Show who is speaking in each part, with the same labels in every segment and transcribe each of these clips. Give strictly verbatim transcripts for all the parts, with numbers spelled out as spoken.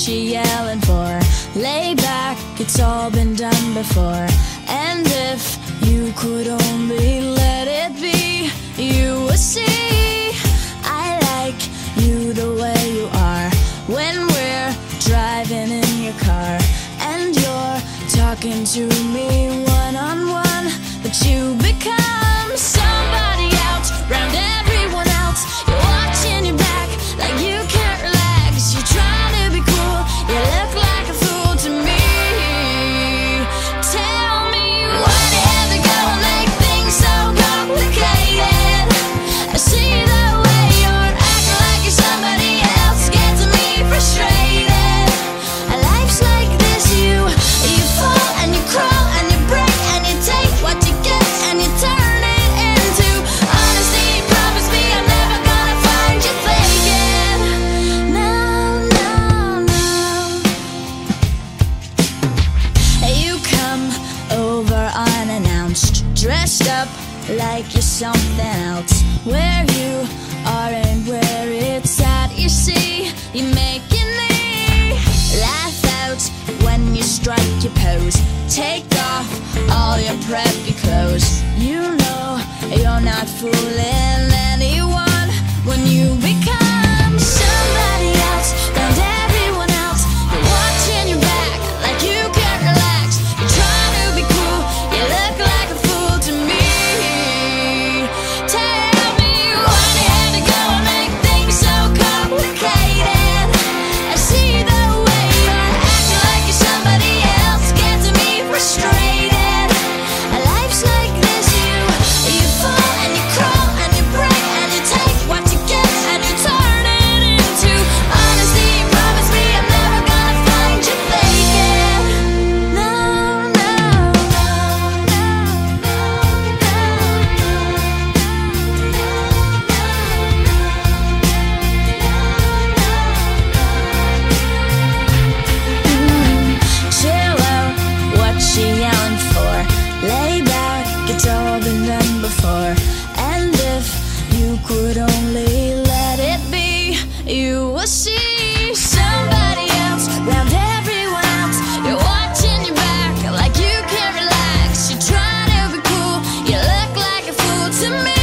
Speaker 1: you yelling for? Lay back, it's all been done before. And if you could only let it be, you would see I like you the way you are. When we're driving in your car and you're talking to me one-on-one, but you become somebody else round everyone else. You're watching your back like you can't relax. You're trying to be cool, you look like a fool to me. Tell me why do you have to go and make things so complicated? I see the way you're acting like you're somebody else, gets me frustrated. Life's like this, you you fall and you crawl and you break and you take what you get and you turn it into honesty. Promise me I'm never gonna find you faking. No, no, no. You come over unannounced, dressed up like you're something else. Where you are and where it's at, you see, you're making me laugh out when you strike your pose. Take off all your preppy clothes. You know you're not fooling anyone when you become somebody else round everyone else. You're watching your back like you can't relax. You're trying to be cool, you look like a fool to me. Tell me why do you have to go and make things so complicated? I see the way you're acting like you're somebody else, gets me frustrated. Life's like this, you you fall and you crawl and you break and you take what you get and you turn it into honesty. Promise me I'm never gonna find you faking. No, no, no, no, chill out, what you yelling for? Lay back, it's all been done before. And if you could only let it be, you will see somebody else round everyone else. You're watching your back like you can't relax. You're trying to be cool, you look like a fool to me.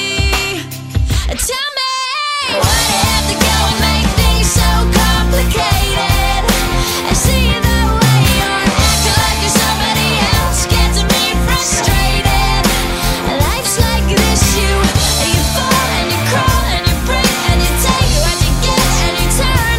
Speaker 1: Tell me why do you have to go and make things so complicated? I see the way you're acting like you're somebody else, gets me frustrated. Life's like this, you you fall and you crawl and you break and you take what you get and you turn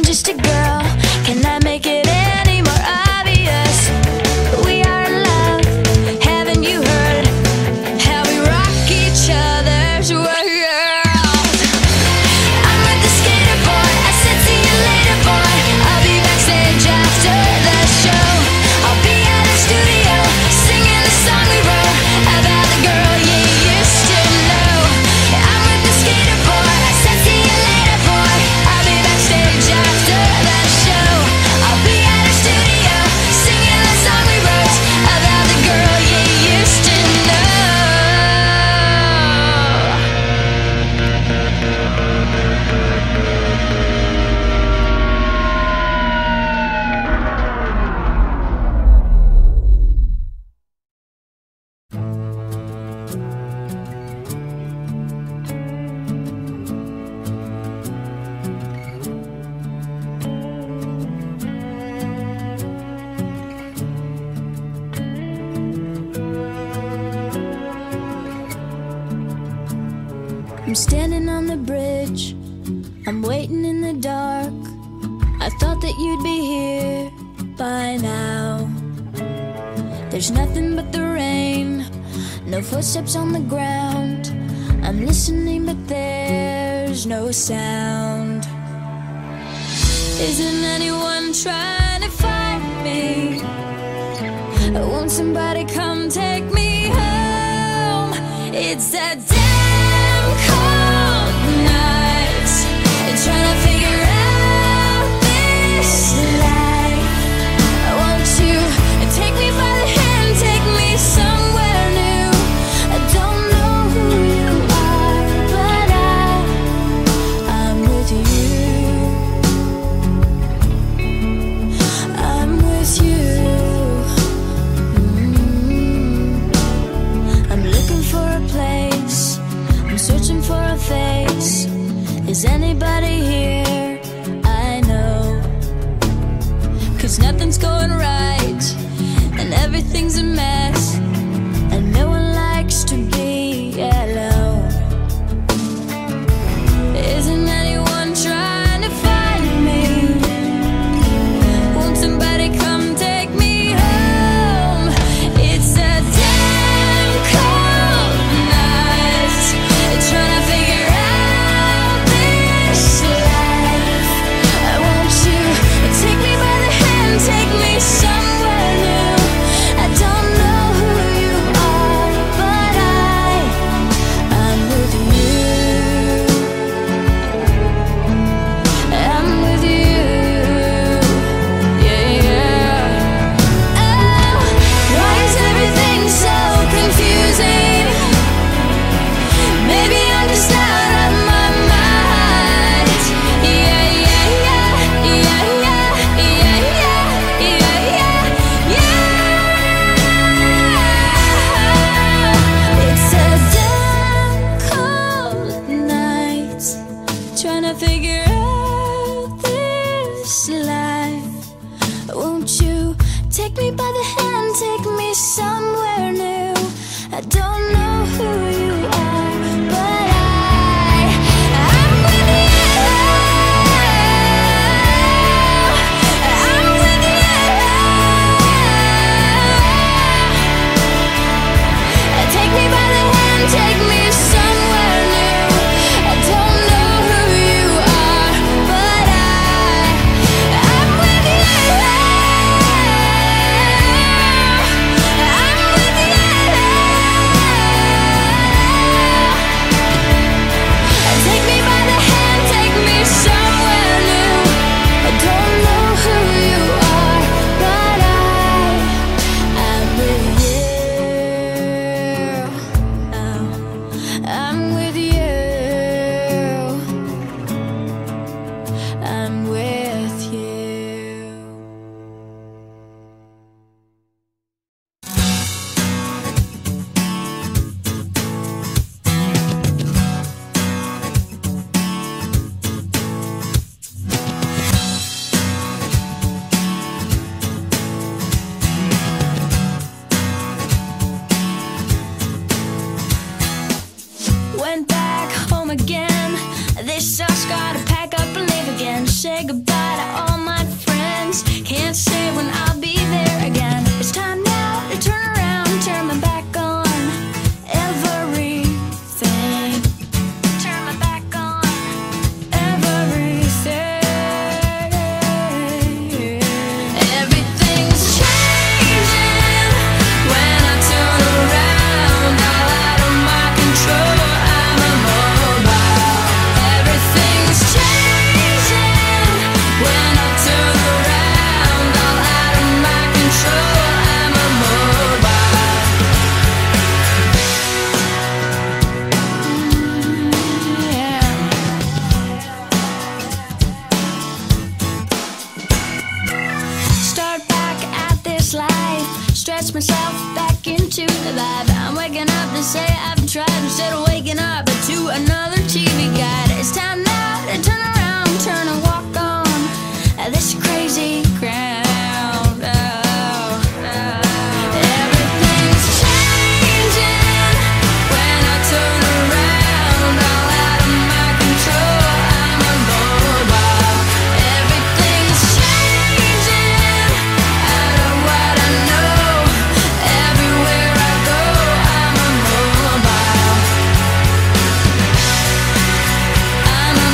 Speaker 1: just a girl. Can I make it any more obvious? We are in love. Haven't you heard how we rock each other's world? I'm with the skater boy. I said see you later, boy. I'll be backstage after the show. I'll be at the studio singing the song we wrote about the girl you used to know. I'm with the skater boy. I said see you later, boy. I'll be backstage after the show. I'll be at the studio singing the song we wrote about the girl you used to know. I'm standing on the bridge, I'm waiting in the dark. I thought that you'd be here by now. There's nothing but the rain, no footsteps on the ground. I'm listening but there's no sound. Isn't anyone trying to find me? Won't somebody come take me home? It's that damn cold night, trying to figure out this life. Won't you take me by the hand, take me somewhere new? I don't know who you are, but I, I'm with you. I'm with you. Mm-hmm. I'm looking for a place, I'm searching for a face. Is anybody here I know? 'Cause nothing's going right and everything's a mess, and no one likes to be alone. Isn't anyone trying to find me? Won't somebody come take me home? It's a damn cold night, trying to figure out this life. Won't you take me by the hand, take me somewhere new? I don't know who you are, but I, I'm with you. I'm with you. Yeah, yeah. Oh, why is everything so confusing? Maybe I'm just out of my mind. Yeah, yeah, yeah, yeah, yeah, yeah, yeah, yeah, yeah. It's a damn cold night, trying to figure out this life. Won't you take me by the hand, take me somewhere new? I don't know who you are, but I, I'm with you. I'm with you. Take me by the hand, take me somewhere new. I don't know who you are, but I, I'm with you. I'm with you. Take me by the hand, take me somewhere new. I don't know who you are, but I, I'm with you. Oh, I'm with you. I'm with you. Went back home again. This sucks, gotta pack up and leave again. Say goodbye. force myself back into the vibe. I'm waking up to say I've tried instead of waking up to another T V guide. It's time now to turn around, turn and walk on this crazy ground. I'm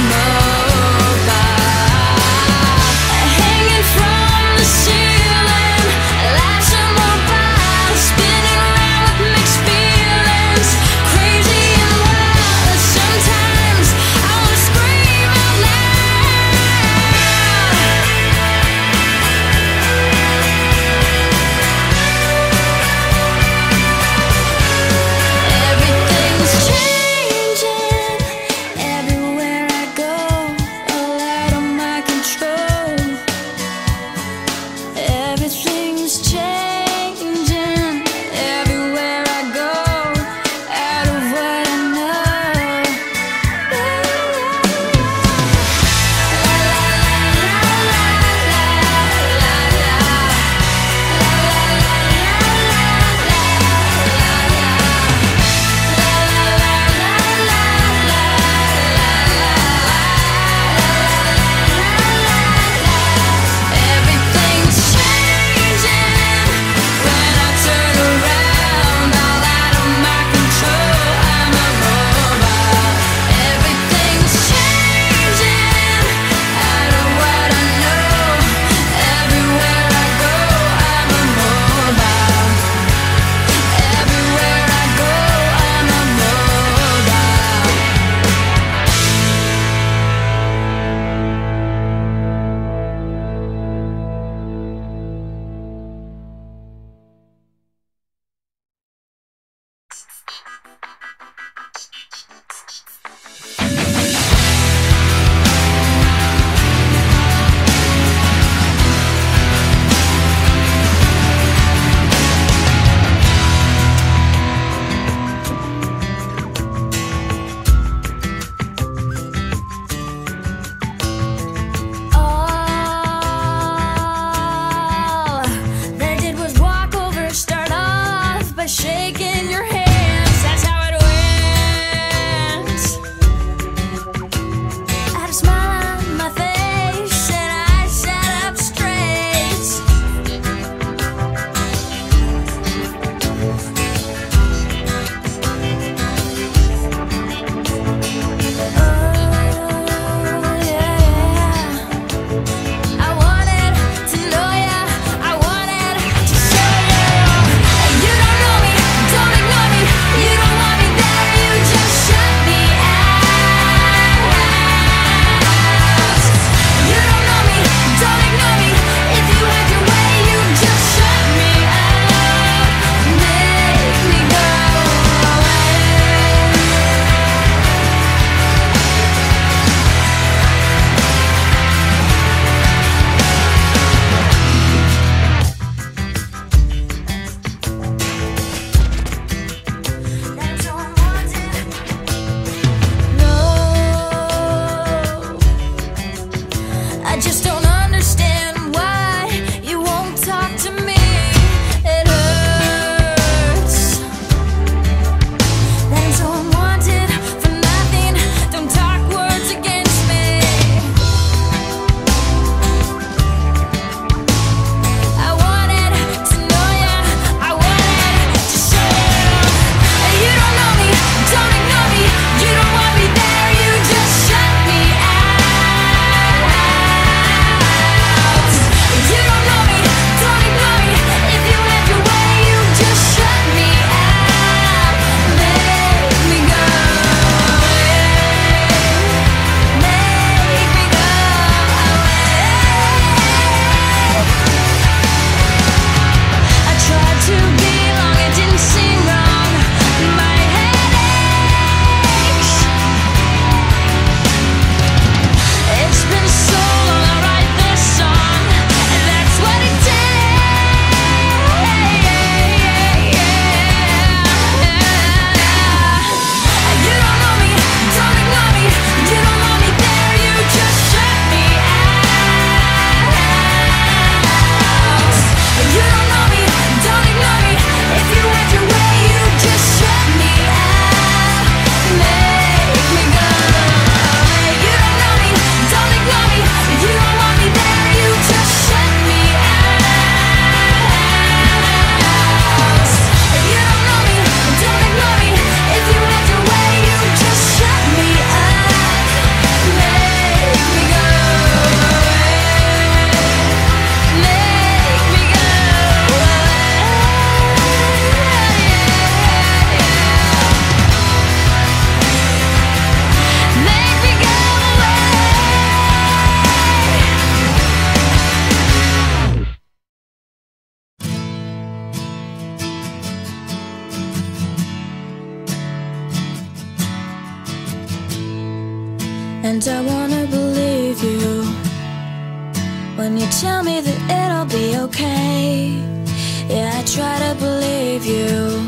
Speaker 1: And I wanna believe you when you tell me that it'll be okay. Yeah, I try to believe you,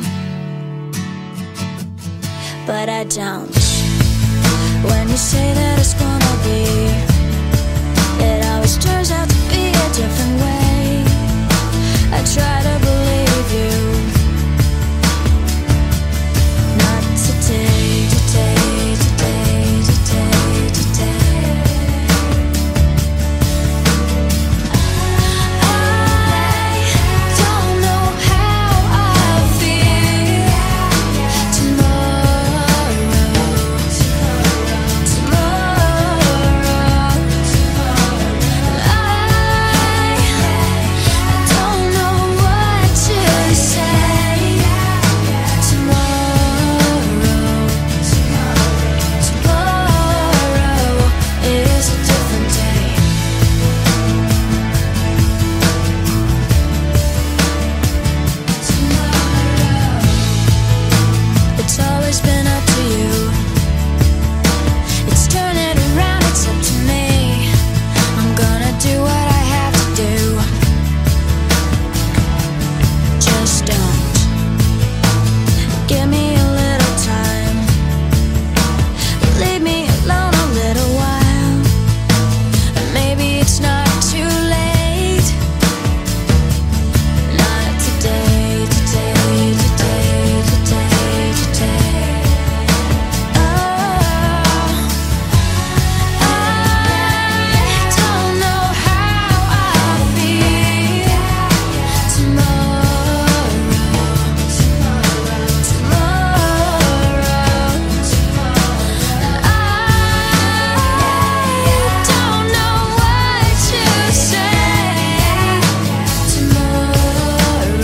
Speaker 1: but I don't. When you say that it's gonna be, it always turns out to be a different way. I try to believe you. Not today, today, today, today, today. I don't know how I'll feel tomorrow, tomorrow, tomorrow. I don't know what to say tomorrow, tomorrow is a different day. Tomorrow, it's always been up to you. It's turning around, it's up to me. I'm gonna do what I have to do. Just don't give me a little time. Leave me alone a little while. Maybe it's not too late. Not today, today, today, today, today. Oh, I don't know how I'll feel tomorrow, tomorrow, tomorrow. I don't know what to say tomorrow,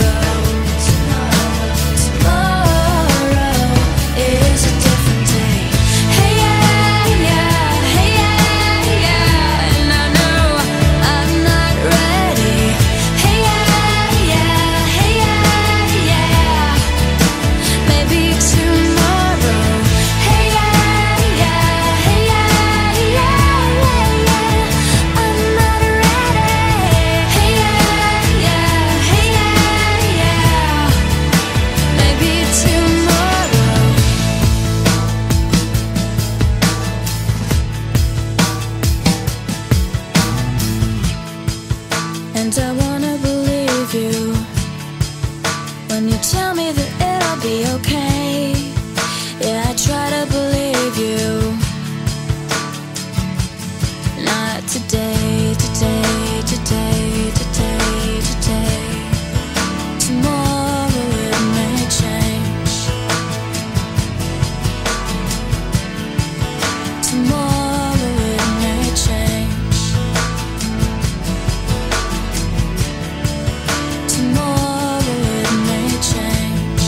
Speaker 1: tomorrow is a different day. Hey yeah, yeah, hey yeah, yeah, and I know I'm not ready. Hey yeah, yeah, hey yeah, yeah, maybe tomorrow. Hey yeah, yeah, hey yeah, yeah, yeah, I'm not ready. Hey yeah, yeah, hey yeah, yeah, maybe tomorrow. And I wanna believe you when you tell me that it'll be okay. Yeah, I try to believe you. Not today, today, today, today, today. Tomorrow it may change. Tomorrow it may change. Tomorrow it may change.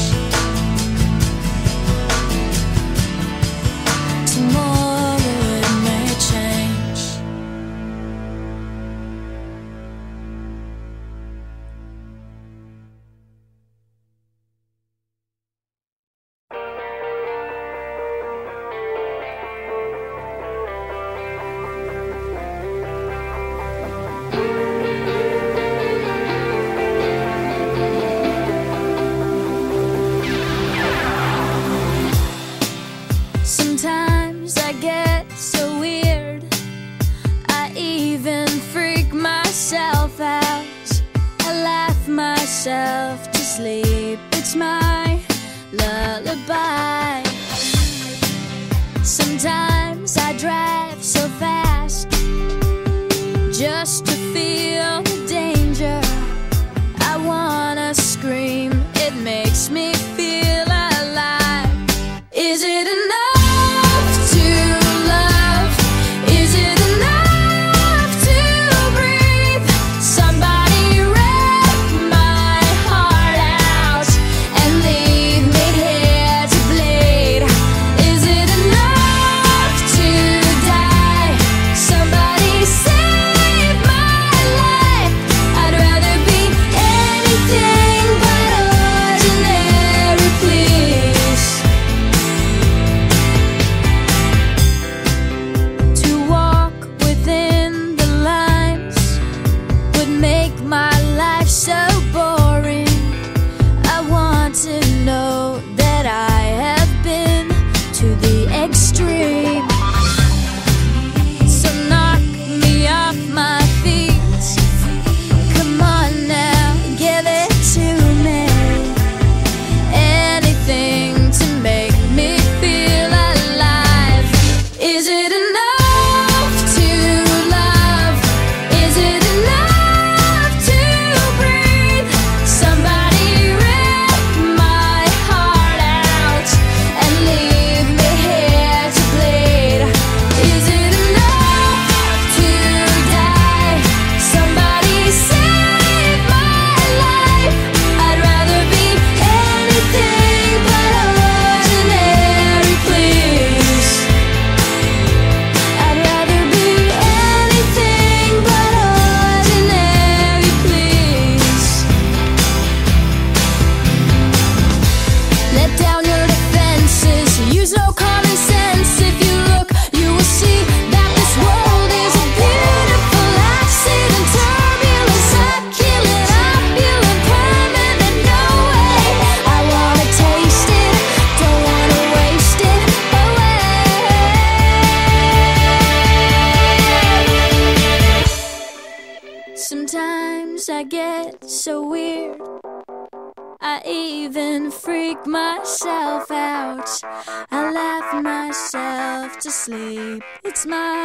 Speaker 1: Tomorrow it may change. Sometimes I get so weird, I even freak myself out. I laugh myself to sleep, it's my lullaby. Sometimes I drive so fast just to feel the danger. I wanna scream, it makes me feel alive. Is it enough to love? Is it enough to breathe? Somebody rip my heart out and leave me here to bleed. Is it enough to die? Somebody save my my feet. Come on now, give it to me. Anything to make me feel alive. Is it enough to love? Is it enough to breathe? Somebody rip my heart out and leave me here to bleed. Is it enough to die? Somebody save my life. I'd rather be anything but ordinary, please. I'd rather be anything but ordinary, please. Let down your defenses, use no common sense. If you look, you will see that this world is a beautiful accident. Turbulence, succulent, opulent, permanent, no way. I wanna taste it, don't wanna waste it away. Sometimes I get so weird, I even freak myself out. I laugh myself to sleep. It's my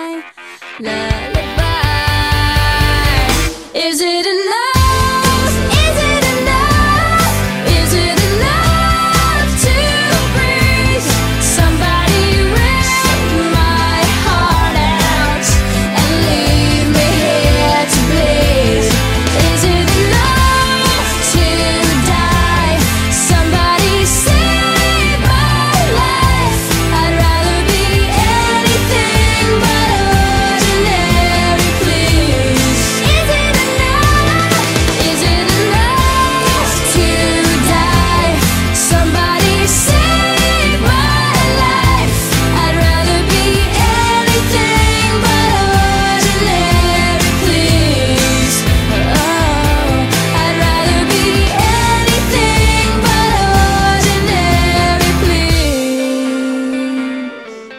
Speaker 1: lullaby. Is it enough? Is it enough? Is it enough to breathe? Somebody rip my heart out and leave me here to bleed. Is it enough to die? Somebody save my life. I'd rather be anything but ordinary, please. Is it enough? Is it enough to die? Somebody save my life. I'd rather be anything but ordinary, please. Oh, I'd rather be anything but ordinary, please.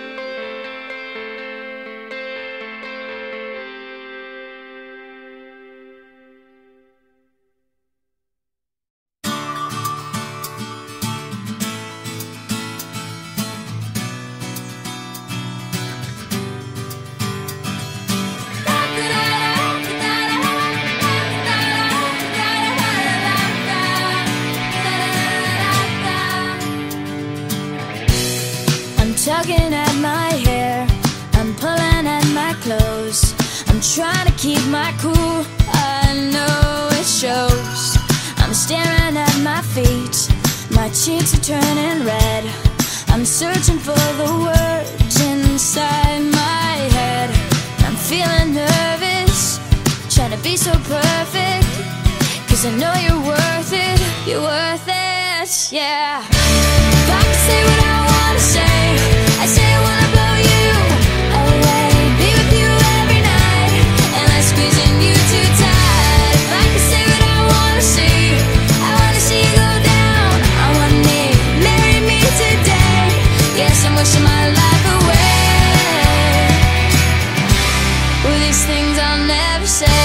Speaker 1: I'm tugging at my hair, I'm pulling at my clothes. I'm trying to keep my cool, I know it shows. I'm staring at my feet, my cheeks are turning red. I'm searching for the words inside my head. I'm feeling nervous, trying to be so perfect. Cause I know you're worth it, you're worth it, yeah. If I can say what I wanna say, I say I wanna blow you away. Be with you every night, and I'm squeezing you too tight. If I can say what I wanna see, I wanna see you go down on one knee. Marry me today, yes, I'm wishing my life away. Well, these things I'll never say.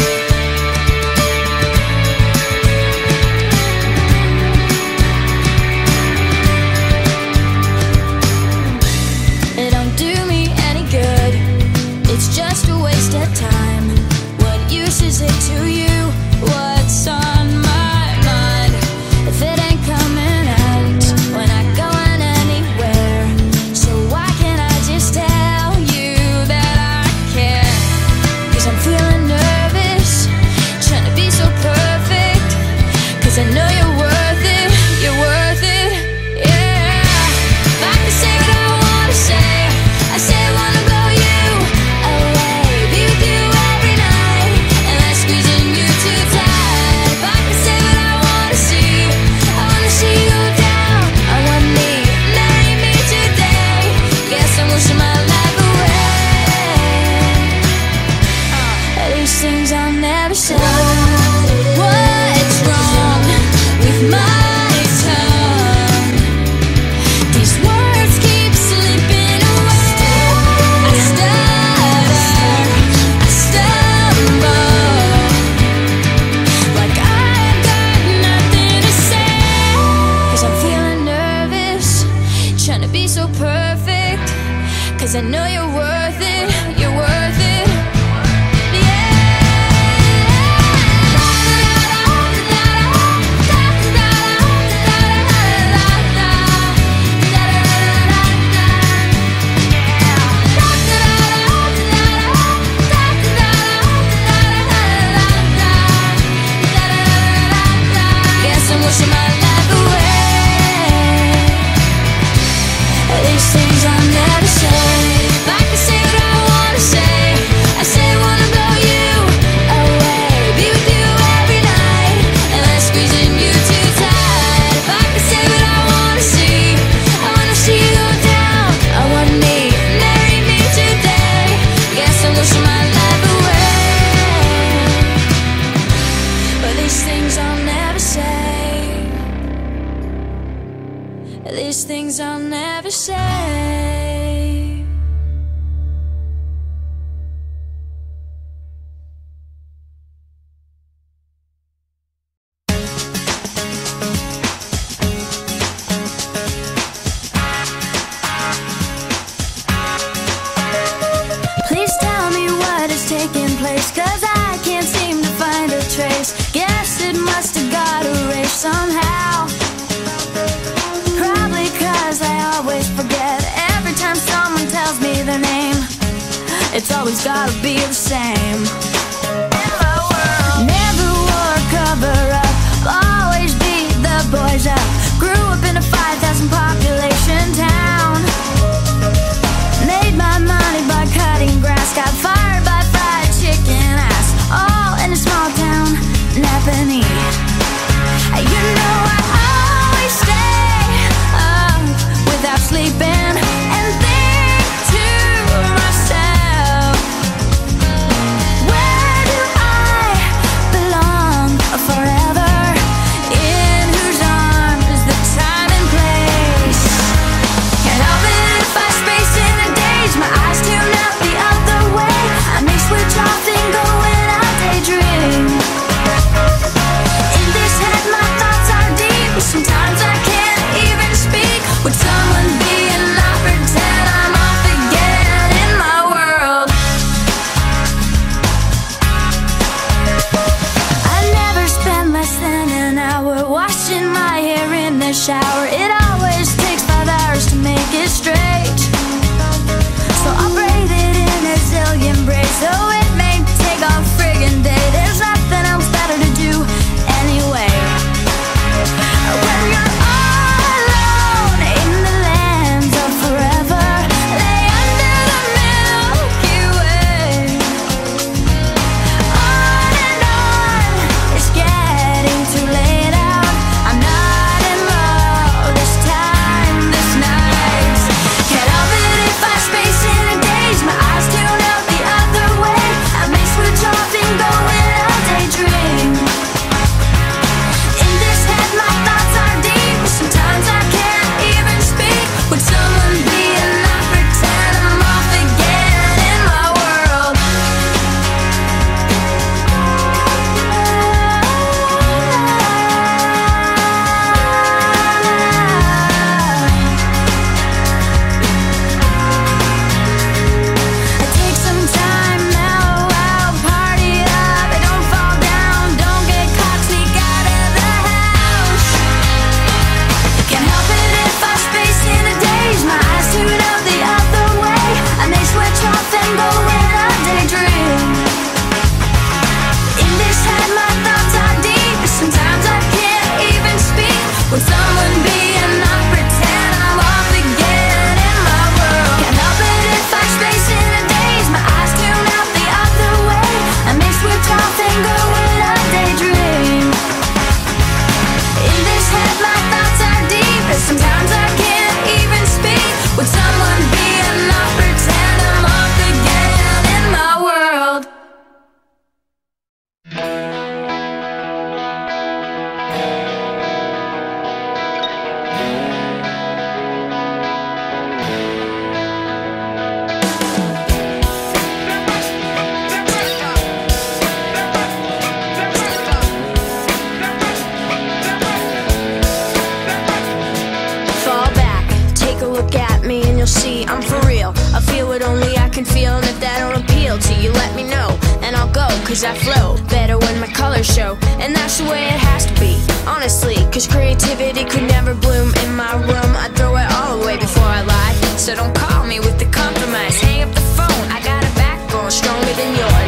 Speaker 1: It don't do me any good, it's just a waste of time. What use is it to you? What's on my mind? If it ain't coming out, we're not going anywhere. So why can't I just tell you that I care? Cause I'm feeling nervous, trying to be so perfect. Cause I know you're worth it, you're worth it, yeah. If I can say what I wanna say, I say I wanna blow you away. Be with you every night, and I'm squeezing you too tight. If I can say what I wanna see, I wanna see you go down on one knee. Marry me today, guess I'm wishing my life away. Uh, these things I'll never say. What's wrong with my tongue? These words keep slipping away. I stutter, I stutter. things I'll never say. Please tell me what is taking place, 'cause I can't seem to find a trace. Guess it must have got erased somehow. Probably 'cause I always forget every time someone tells me their name. It's always gotta be the same. In my world, never wore a cover up, always beat the boys up. Grew up in a five thousand population town. Made my money by cutting grass, got fired by fried chicken ass, all in a small town, Napanee. You know I always stay up without sleeping and think to myself, where do I belong forever? In whose arms is the time and place? Can't help it if I space in a daze, my eyes tune out the other way. I may switch off and go when I daydream. In this head my thoughts are deep, sometimes I can't even speak. Would someone be and not pretend I'm off again in my world? I never spend less than an hour washing my hair in the shower. It always takes five hours to make it straight, so I'll braid it in a zillion braids, so it may take a friggin' day. There's nothing else better to do anyway. When you're all alone in the lands of forever, lay under the Milky Way. On and on, it's getting too late out. I'm not in love this time, this night. Can't help it if I space in a daze, my eyes tune out the other way. I may switch off and go when I daydream. In this head my thoughts are deep, sometimes I can't even speak. Would someone be and not pretend I'm off again in my world? I take some time now, I'll party up. I don't fall down, don't get caught, sneak out of the house. Can't help it if I space in a daze, my eyes tune out the other way. I may switch off and go when I daydream. In this head my thoughts are deep, sometimes I can't even speak. Would someone be and not pretend I'm off again in my world? Can't help it if I space in a daze, my eyes tune out the other way. I may switch off and go when I daydream. In this head my thoughts are deep, sometimes I can't even speak. Would someone be and not pretend I'm off again in my world? Fall back, take a look at me and you'll see I'm for real. I feel what only I can feel, and if that don't appeal to you, let me know and I'll go, 'cause I flow better when my colors show. And that's the way it has to be, honestly, 'cause creativity could never bloom in my room. I'd throw it all away before I lie, so don't call me with the compromise. Hang up the phone, I got a backbone stronger than yours.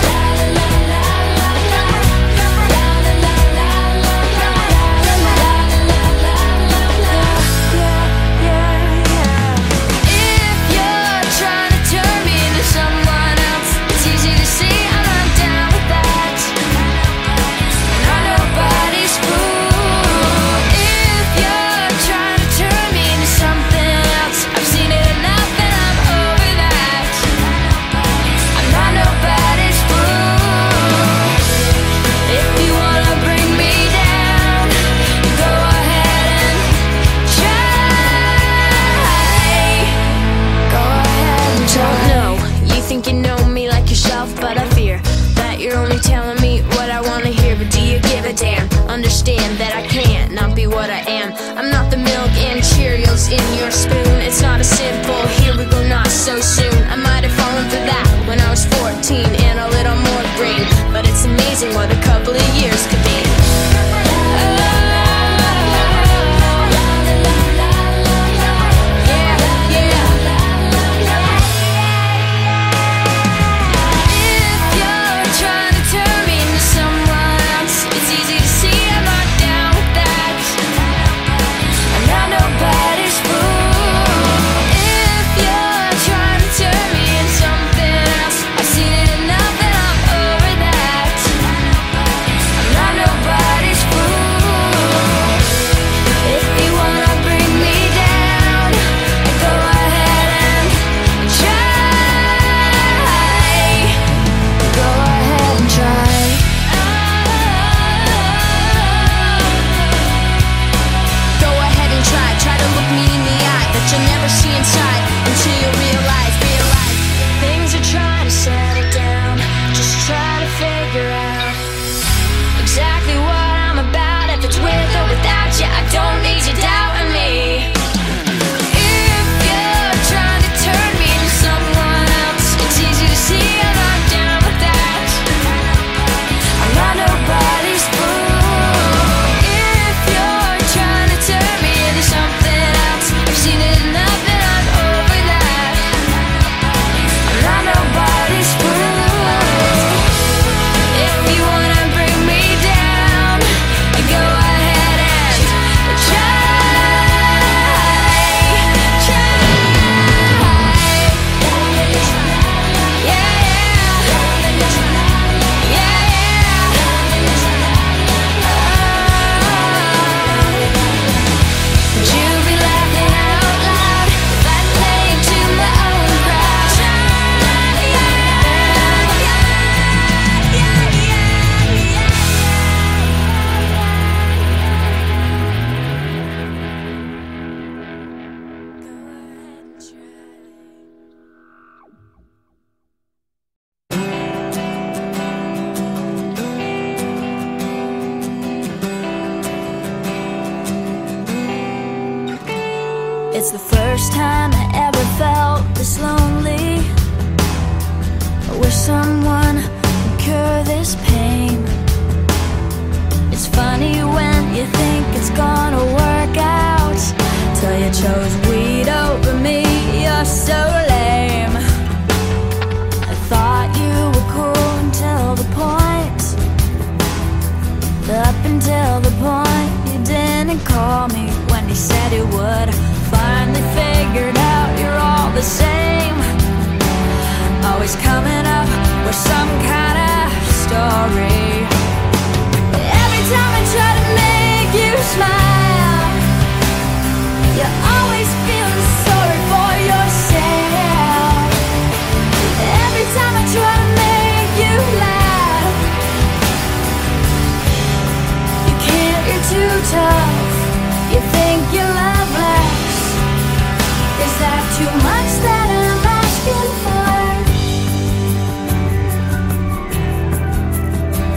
Speaker 1: If you're trying to turn me into someone else, it's easy to see I'm not down with that. I'm nobody's fool. If you're trying to turn me into something else, I've seen it enough and I'm over that. I'm not nobody.
Speaker 2: in your spoon. It's not a simple, here we go, not so soon. I might have fallen for that when I was fourteen and a little more green, but it's amazing what a couple of years could be.
Speaker 1: It's the first time I ever felt this lonely. I wish someone would cure this pain. It's funny when you think it's gonna work out, till you chose weed over me. You're so lame. I thought you were cool until the point, up until the point you didn't call me when you said you would. Finally figured out you're all the same, always coming up with some kind of story. Every time I try to make you smile, you always feel sorry for yourself. Every time I try to make you laugh, you can't, you're too tough. You think you love less. Is that too much that I'm asking for?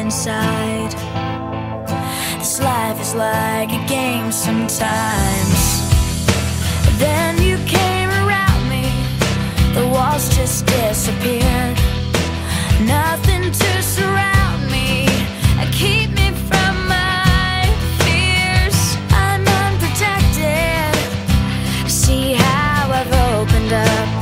Speaker 1: inside. This life is like a game sometimes. Then you came around me, the walls just disappeared. Nothing to surround me and keep me from my fears. I'm unprotected. See how I've opened up.